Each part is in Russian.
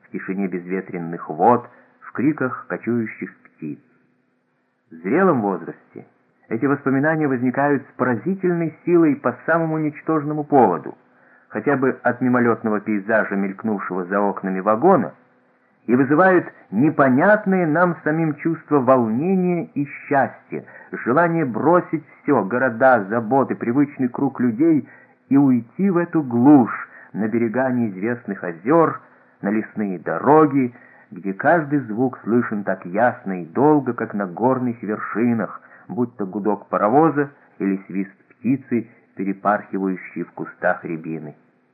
в тишине безветренных вод, в криках кочующих птиц. В зрелом возрасте эти воспоминания возникают с поразительной силой по самому ничтожному поводу, хотя бы от мимолетного пейзажа, мелькнувшего за окнами вагона, и вызывают непонятные нам самим чувства волнения и счастья, желание бросить все, города, заботы, привычный круг людей и уйти в эту глушь, на берега неизвестных озер, на лесные дороги, где каждый звук слышен так ясно и долго, как на горных вершинах, будь то гудок паровоза или свист птицы, перепархивающей в кустах рябины.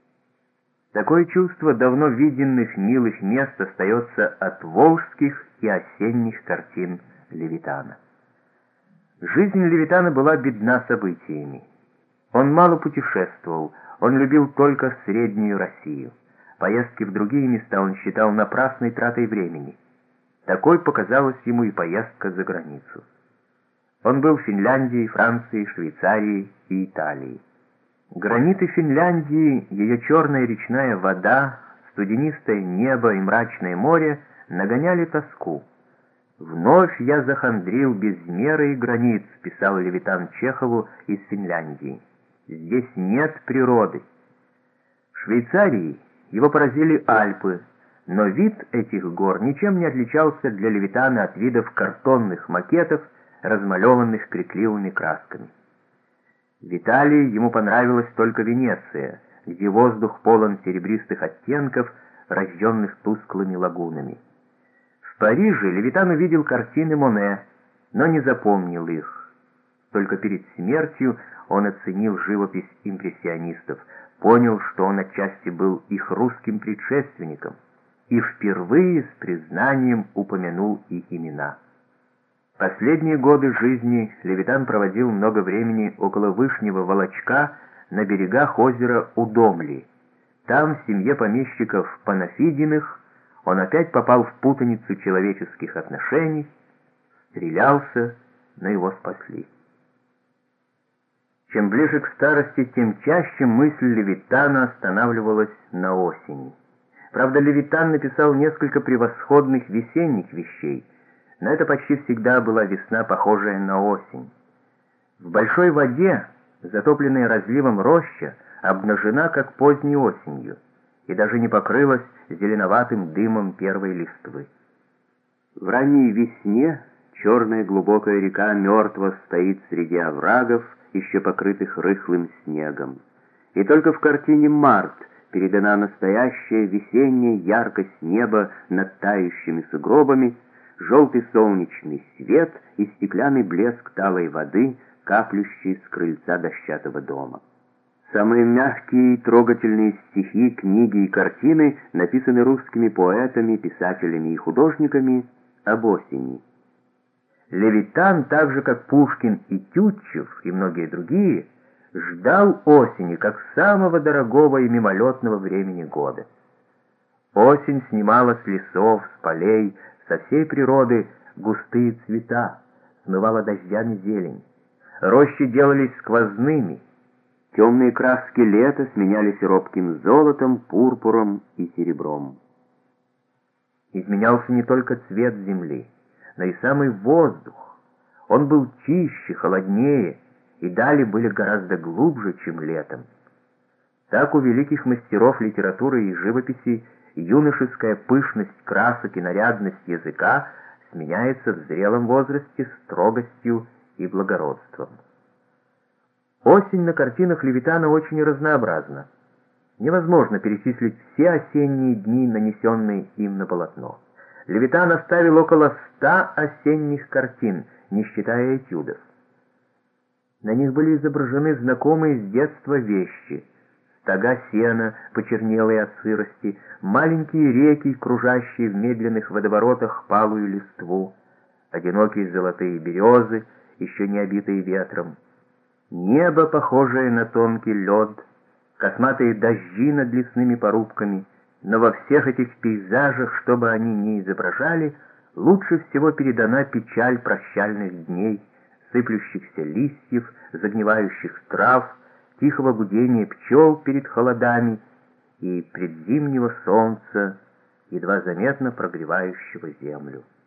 Такое чувство давно виденных милых мест остается от волжских и осенних картин Левитана. Жизнь Левитана была бедна событиями. Он мало путешествовал, он любил только Среднюю Россию. Поездки в другие места он считал напрасной тратой времени. Такой показалась ему и поездка за границу. Он был в Финляндии, Франции, Швейцарии и Италии. Граниты Финляндии, ее черная речная вода, студенистое небо и мрачное море нагоняли тоску. «Вновь я захандрил без меры и границ», — писал Левитан Чехову из Финляндии. «Здесь нет природы». В Швейцарии его поразили Альпы, но вид этих гор ничем не отличался для Левитана от видов картонных макетов, размалеванных крикливыми красками. В Италии ему понравилась только Венеция, где воздух полон серебристых оттенков, рожденных тусклыми лагунами. В Париже Левитан увидел картины Моне, но не запомнил их. Только перед смертью он оценил живопись импрессионистов, понял, что он отчасти был их русским предшественником, и впервые с признанием упомянул их имена. Последние годы жизни Левитан проводил много времени около Вышнего Волочка на берегах озера Удомли. Там, в семье помещиков Панафидиных, он опять попал в путаницу человеческих отношений, стрелялся, но его спасли. Чем ближе к старости, тем чаще мысль Левитана останавливалась на осени. Правда, Левитан написал несколько превосходных весенних вещей, но это почти всегда была весна, похожая на осень. В большой воде, затопленная разливом роща, обнажена, как поздней осенью, и даже не покрылась зеленоватым дымом первой листвы. В ранней весне черная глубокая река мертво стоит среди оврагов, еще покрытых рыхлым снегом. И только в картине «Март» передана настоящая весенняя яркость неба над тающими сугробами, желтый солнечный свет и стеклянный блеск талой воды, каплющей с крыльца дощатого дома. Самые мягкие и трогательные стихи, книги и картины написаны русскими поэтами, писателями и художниками об осени. Левитан, так же как Пушкин и Тютчев и многие другие, ждал осени как самого дорогого и мимолетного времени года. Осень снимала с лесов, с полей, со всей природы густые цвета, смывала дождями зелень. Рощи делались сквозными, темные краски лета сменялись робким золотом, пурпуром и серебром. Изменялся не только цвет земли, но и самый воздух. Он был чище, холоднее, и дали были гораздо глубже, чем летом. Так у великих мастеров литературы и живописи юношеская пышность красок и нарядность языка сменяется в зрелом возрасте строгостью и благородством. Осень на картинах Левитана очень разнообразна. Невозможно перечислить все осенние дни, нанесенные им на полотно. Левитан оставил около 100 осенних картин, не считая этюдов. На них были изображены знакомые с детства вещи: стога сена, почернелые от сырости, маленькие реки, кружащие в медленных водоворотах палую листву, одинокие золотые березы, еще не обитые ветром, небо, похожее на тонкий лед, косматые дожди над лесными порубками. Но во всех этих пейзажах, что бы они ни изображали, лучше всего передана печаль прощальных дней, сыплющихся листьев, загнивающих трав, тихого гудения пчел перед холодами и предзимнего солнца, едва заметно прогревающего землю.